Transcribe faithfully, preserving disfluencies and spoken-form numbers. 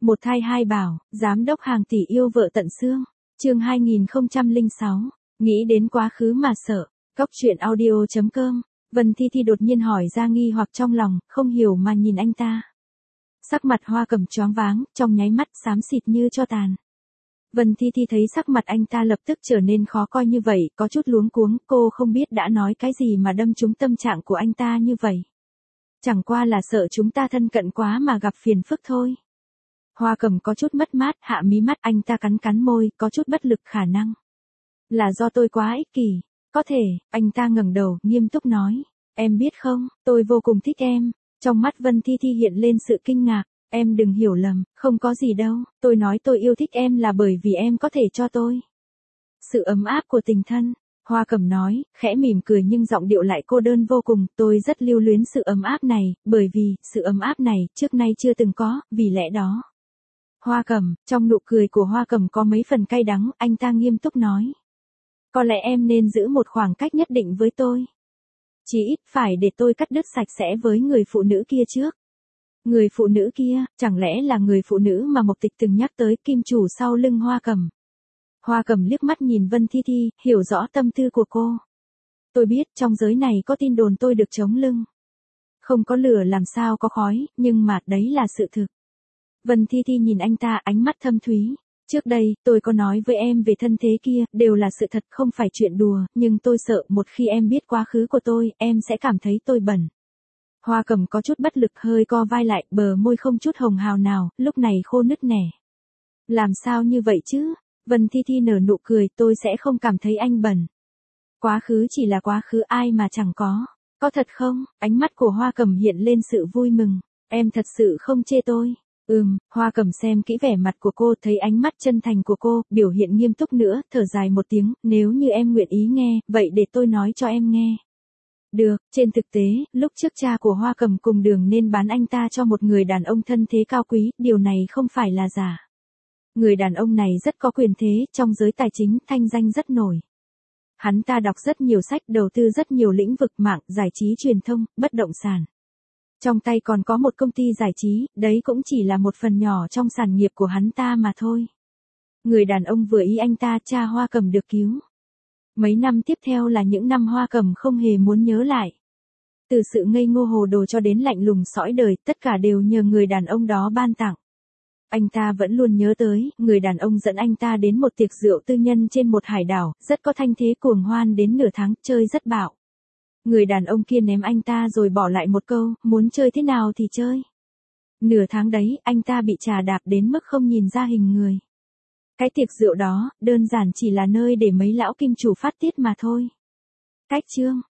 Một thai hai bảo, giám đốc hàng tỷ yêu vợ tận xương. Chương hai nghìn không trăm lẻ sáu. Nghĩ đến quá khứ mà sợ. Cóc truyện audio chấm com. Vân Thi Thi đột nhiên hỏi ra nghi hoặc trong lòng, không hiểu mà nhìn anh ta. Sắc mặt Hoa Cẩm choáng váng, trong nháy mắt xám xịt như tro tàn. Vân Thi Thi thấy sắc mặt anh ta lập tức trở nên khó coi như vậy, có chút luống cuống, cô không biết đã nói cái gì mà đâm trúng tâm trạng của anh ta như vậy. Chẳng qua là sợ chúng ta thân cận quá mà gặp phiền phức thôi. Hoa Cẩm có chút mất mát, hạ mí mắt, anh ta cắn cắn môi, có chút bất lực. Khả năng là do tôi quá ích kỷ. Có thể, anh ta ngẩng đầu, nghiêm túc nói. Em biết không, tôi vô cùng thích em. Trong mắt Vân Thi Thi hiện lên sự kinh ngạc. Em đừng hiểu lầm, không có gì đâu, tôi nói tôi yêu thích em là bởi vì em có thể cho tôi sự ấm áp của tình thân. Hoa Cẩm nói, khẽ mỉm cười nhưng giọng điệu lại cô đơn vô cùng. Tôi rất lưu luyến sự ấm áp này, bởi vì, sự ấm áp này, trước nay chưa từng có, vì lẽ đó. Hoa Cẩm, trong nụ cười của Hoa Cẩm có mấy phần cay đắng, anh ta nghiêm túc nói. Có lẽ em nên giữ một khoảng cách nhất định với tôi. Chỉ ít phải để tôi cắt đứt sạch sẽ với người phụ nữ kia trước. Người phụ nữ kia, chẳng lẽ là người phụ nữ mà Mộc Tịch từng nhắc tới, kim chủ sau lưng Hoa Cẩm. Hoa Cẩm liếc mắt nhìn Vân Thi Thi, hiểu rõ tâm tư của cô. Tôi biết trong giới này có tin đồn tôi được chống lưng. Không có lửa làm sao có khói, nhưng mà đấy là sự thực. Vân Thi Thi nhìn anh ta, ánh mắt thâm thúy. Trước đây, tôi có nói với em về thân thế kia, đều là sự thật, không phải chuyện đùa, nhưng tôi sợ một khi em biết quá khứ của tôi, em sẽ cảm thấy tôi bẩn. Hoa Cẩm có chút bất lực, hơi co vai lại, bờ môi không chút hồng hào nào, lúc này khô nứt nẻ. Làm sao như vậy chứ? Vân Thi Thi nở nụ cười, tôi sẽ không cảm thấy anh bẩn. Quá khứ chỉ là quá khứ, ai mà chẳng có. Có thật không? Ánh mắt của Hoa Cẩm hiện lên sự vui mừng. Em thật sự không chê tôi. Ừm, Hoa Cẩm xem kỹ vẻ mặt của cô, thấy ánh mắt chân thành của cô, biểu hiện nghiêm túc nữa, thở dài một tiếng, nếu như em nguyện ý nghe, vậy để tôi nói cho em nghe. Được, trên thực tế, lúc trước cha của Hoa Cẩm cùng Đường nên bán anh ta cho một người đàn ông thân thế cao quý, điều này không phải là giả. Người đàn ông này rất có quyền thế, trong giới tài chính, thanh danh rất nổi. Hắn ta đọc rất nhiều sách, đầu tư rất nhiều lĩnh vực mạng, giải trí truyền thông, bất động sản. Trong tay còn có một công ty giải trí, đấy cũng chỉ là một phần nhỏ trong sản nghiệp của hắn ta mà thôi. Người đàn ông vừa ý anh ta, cha Hoa Cẩm được cứu. Mấy năm tiếp theo là những năm Hoa Cẩm không hề muốn nhớ lại. Từ sự ngây ngô hồ đồ cho đến lạnh lùng sõi đời, tất cả đều nhờ người đàn ông đó ban tặng. Anh ta vẫn luôn nhớ tới, người đàn ông dẫn anh ta đến một tiệc rượu tư nhân trên một hải đảo, rất có thanh thế, cuồng hoan đến nửa tháng, chơi rất bạo. Người đàn ông kia ném anh ta rồi bỏ lại một câu, muốn chơi thế nào thì chơi. Nửa tháng đấy, anh ta bị trà đạp đến mức không nhìn ra hình người. Cái tiệc rượu đó, đơn giản chỉ là nơi để mấy lão kim chủ phát tiết mà thôi. Cách chương,